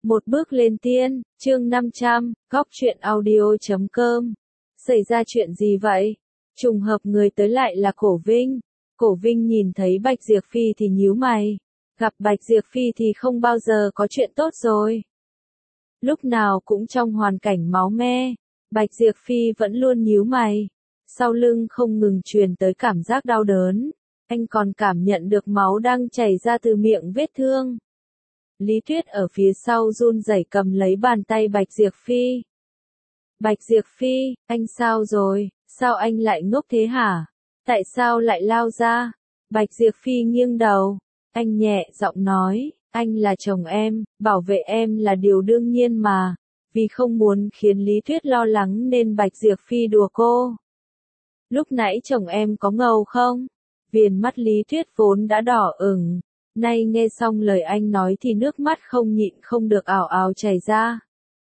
Một bước lên tiên, chương 500, góc truyện audio.com. Xảy ra chuyện gì vậy? Trùng hợp người tới lại là Cổ Vinh. Cổ Vinh nhìn thấy Bạch Diệp Phi thì nhíu mày. Gặp Bạch Diệp Phi thì không bao giờ có chuyện tốt rồi. Lúc nào cũng trong hoàn cảnh máu me, Bạch Diệp Phi vẫn luôn nhíu mày. Sau lưng không ngừng truyền tới cảm giác đau đớn. Anh còn cảm nhận được máu đang chảy ra từ miệng vết thương. Lý Tuyết ở phía sau run rẩy cầm lấy bàn tay Bạch Diệp Phi. Bạch Diệp Phi, anh sao rồi, sao anh lại ngốc thế hả? Tại sao lại lao ra? Bạch Diệp Phi nghiêng đầu, anh nhẹ giọng nói, anh là chồng em, bảo vệ em là điều đương nhiên mà. Vì không muốn khiến Lý Tuyết lo lắng nên Bạch Diệp Phi đùa cô. Lúc nãy chồng em có ngầu không? Viền mắt Lý Tuyết vốn đã đỏ ửng. Nay nghe xong lời anh nói thì nước mắt không nhịn không được ảo ảo chảy ra.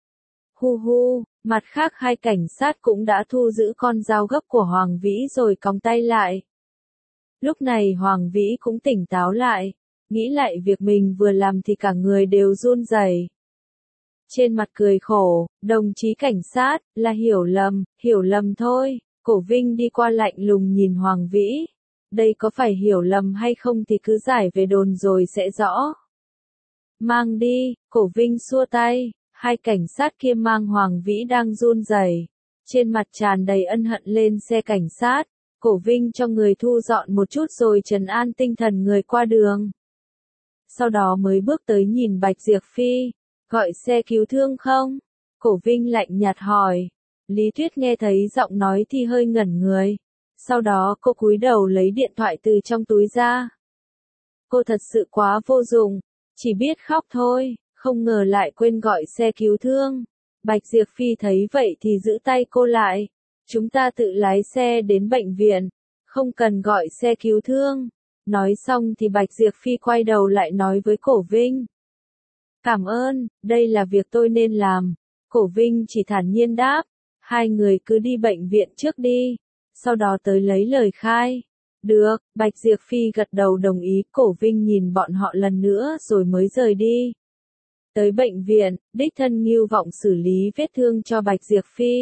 Hu hu, mặt khác hai cảnh sát cũng đã thu giữ con dao gấp của Hoàng Vĩ rồi còng tay lại. Lúc này Hoàng Vĩ cũng tỉnh táo lại, nghĩ lại việc mình vừa làm thì cả người đều run rẩy. Trên mặt cười khổ, đồng chí cảnh sát, là hiểu lầm thôi. Cổ Vinh đi qua lạnh lùng nhìn Hoàng Vĩ. Đây có phải hiểu lầm hay không thì cứ giải về đồn rồi sẽ rõ. Mang đi, Cổ Vinh xua tay, hai cảnh sát kia mang Hoàng Vĩ đang run rẩy, trên mặt tràn đầy ân hận lên xe cảnh sát. Cổ Vinh cho người thu dọn một chút rồi trấn an tinh thần người qua đường. Sau đó mới bước tới nhìn Bạch Diệp Phi, gọi xe cứu thương không? Cổ Vinh lạnh nhạt hỏi. Lý Tuyết nghe thấy giọng nói thì hơi ngẩn người. Sau đó cô cúi đầu lấy điện thoại từ trong túi ra. Cô thật sự quá vô dụng, chỉ biết khóc thôi, không ngờ lại quên gọi xe cứu thương. Bạch Diệp Phi thấy vậy thì giữ tay cô lại. Chúng ta tự lái xe đến bệnh viện, không cần gọi xe cứu thương. Nói xong thì Bạch Diệp Phi quay đầu lại nói với Cổ Vinh. Cảm ơn, đây là việc tôi nên làm. Cổ Vinh chỉ thản nhiên đáp, hai người cứ đi bệnh viện trước đi. Sau đó tới lấy lời khai. Được, Bạch Diệp Phi gật đầu đồng ý. Cổ Vinh nhìn bọn họ lần nữa rồi mới rời đi. Tới bệnh viện, đích thân Ngưu Vọng xử lý vết thương cho Bạch Diệp Phi.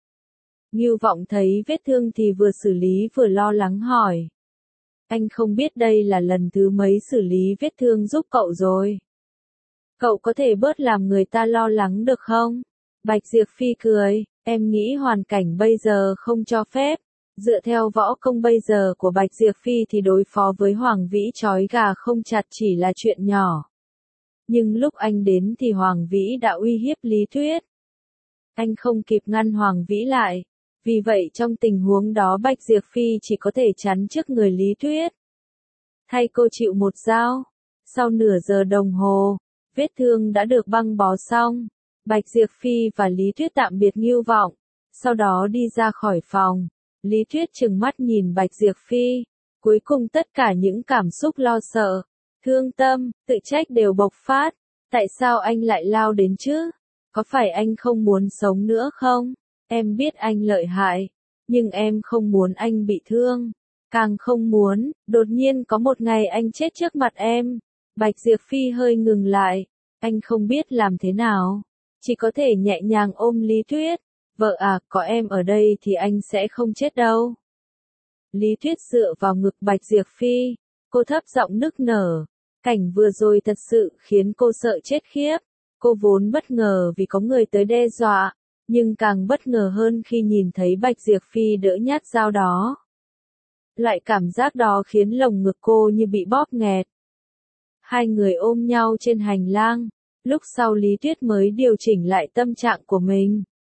Ngưu Vọng thấy vết thương thì vừa xử lý vừa lo lắng hỏi. Anh không biết đây là lần thứ mấy xử lý vết thương giúp cậu rồi. Cậu có thể bớt làm người ta lo lắng được không? Bạch Diệp Phi cười, em nghĩ hoàn cảnh bây giờ không cho phép. Dựa theo võ công bây giờ của Bạch Diệp Phi thì đối phó với Hoàng Vĩ trói gà không chặt chỉ là chuyện nhỏ. Nhưng lúc anh đến thì Hoàng Vĩ đã uy hiếp Lý Tuyết. Anh không kịp ngăn Hoàng Vĩ lại. Vì vậy trong tình huống đó Bạch Diệp Phi chỉ có thể chắn trước người Lý Tuyết. Thay cô chịu một dao. Sau nửa giờ đồng hồ, vết thương đã được băng bó xong. Bạch Diệp Phi và Lý Tuyết tạm biệt Ngưu Vọng. Sau đó đi ra khỏi phòng. Lý Tuyết trừng mắt nhìn Bạch Diệp Phi. Cuối cùng tất cả những cảm xúc lo sợ, thương tâm, tự trách đều bộc phát. Tại sao anh lại lao đến chứ? Có phải anh không muốn sống nữa không? Em biết anh lợi hại, nhưng em không muốn anh bị thương. Càng không muốn, đột nhiên có một ngày anh chết trước mặt em. Bạch Diệp Phi hơi ngừng lại. Anh không biết làm thế nào. Chỉ có thể nhẹ nhàng ôm Lý Tuyết. Vợ à, có em ở đây thì anh sẽ không chết đâu. Lý Tuyết dựa vào ngực Bạch Diệp Phi. Cô thấp giọng nức nở. Cảnh vừa rồi thật sự khiến cô sợ chết khiếp. Cô vốn bất ngờ vì có người tới đe dọa. Nhưng càng bất ngờ hơn khi nhìn thấy Bạch Diệp Phi đỡ nhát dao đó. Loại cảm giác đó khiến lồng ngực cô như bị bóp nghẹt. Hai người ôm nhau trên hành lang. Lúc sau Lý Tuyết mới điều chỉnh lại tâm trạng của mình.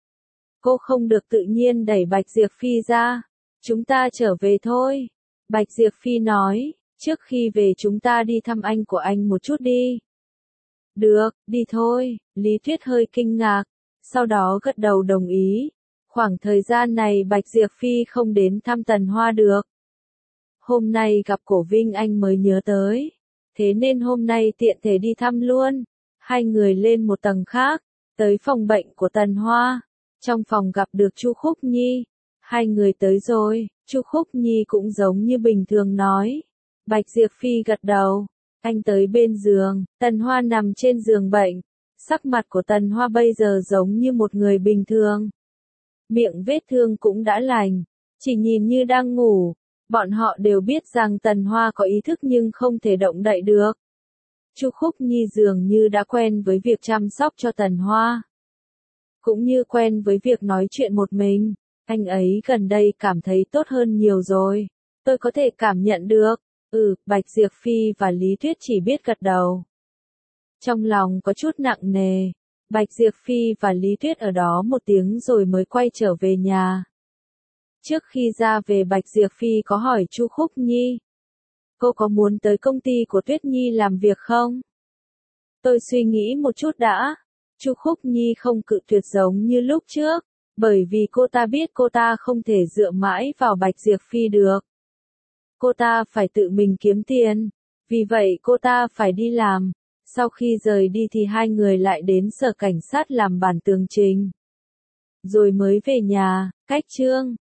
Cô không được tự nhiên đẩy Bạch Diệp Phi ra. Chúng ta trở về thôi. Bạch Diệp Phi nói, trước khi về chúng ta đi thăm anh của anh một chút đi. Được, đi thôi. Lý Tuyết hơi kinh ngạc. Sau đó gật đầu đồng ý. Khoảng thời gian này Bạch Diệp Phi không đến thăm Tần Hoa được. Hôm nay gặp Cổ Vinh anh mới nhớ tới. Thế nên hôm nay tiện thể đi thăm luôn. Hai người lên một tầng khác, tới phòng bệnh của Tần Hoa. Trong phòng gặp được Chu Khúc Nhi. Hai người tới rồi, Chu Khúc Nhi cũng giống như bình thường nói. Bạch Diệp Phi gật đầu. Anh tới bên giường, Tần Hoa nằm trên giường bệnh. Sắc mặt của Tần Hoa bây giờ giống như một người bình thường. Miệng vết thương cũng đã lành, chỉ nhìn như đang ngủ. Bọn họ đều biết rằng Tần Hoa có ý thức nhưng không thể động đậy được. Chu Khúc Nhi dường như đã quen với việc chăm sóc cho Tần Hoa. Cũng như quen với việc nói chuyện một mình. Anh ấy gần đây cảm thấy tốt hơn nhiều rồi. Tôi có thể cảm nhận được. Bạch Diệp Phi và Lý Tuyết chỉ biết gật đầu. Trong lòng có chút nặng nề. Bạch Diệp Phi và Lý Tuyết ở đó một tiếng rồi mới quay trở về nhà. Trước khi ra về Bạch Diệp Phi có hỏi Chu Khúc Nhi. Cô có muốn tới công ty của Tuyết Nhi làm việc không? Tôi suy nghĩ một chút đã. Chu Khúc Nhi không cự tuyệt giống như lúc trước, bởi vì cô ta biết cô ta không thể dựa mãi vào Bạch Diệp Phi được. Cô ta phải tự mình kiếm tiền, vì vậy cô ta phải đi làm. Sau khi rời đi thì hai người lại đến sở cảnh sát làm bản tường trình. Rồi mới về nhà, cách Trương.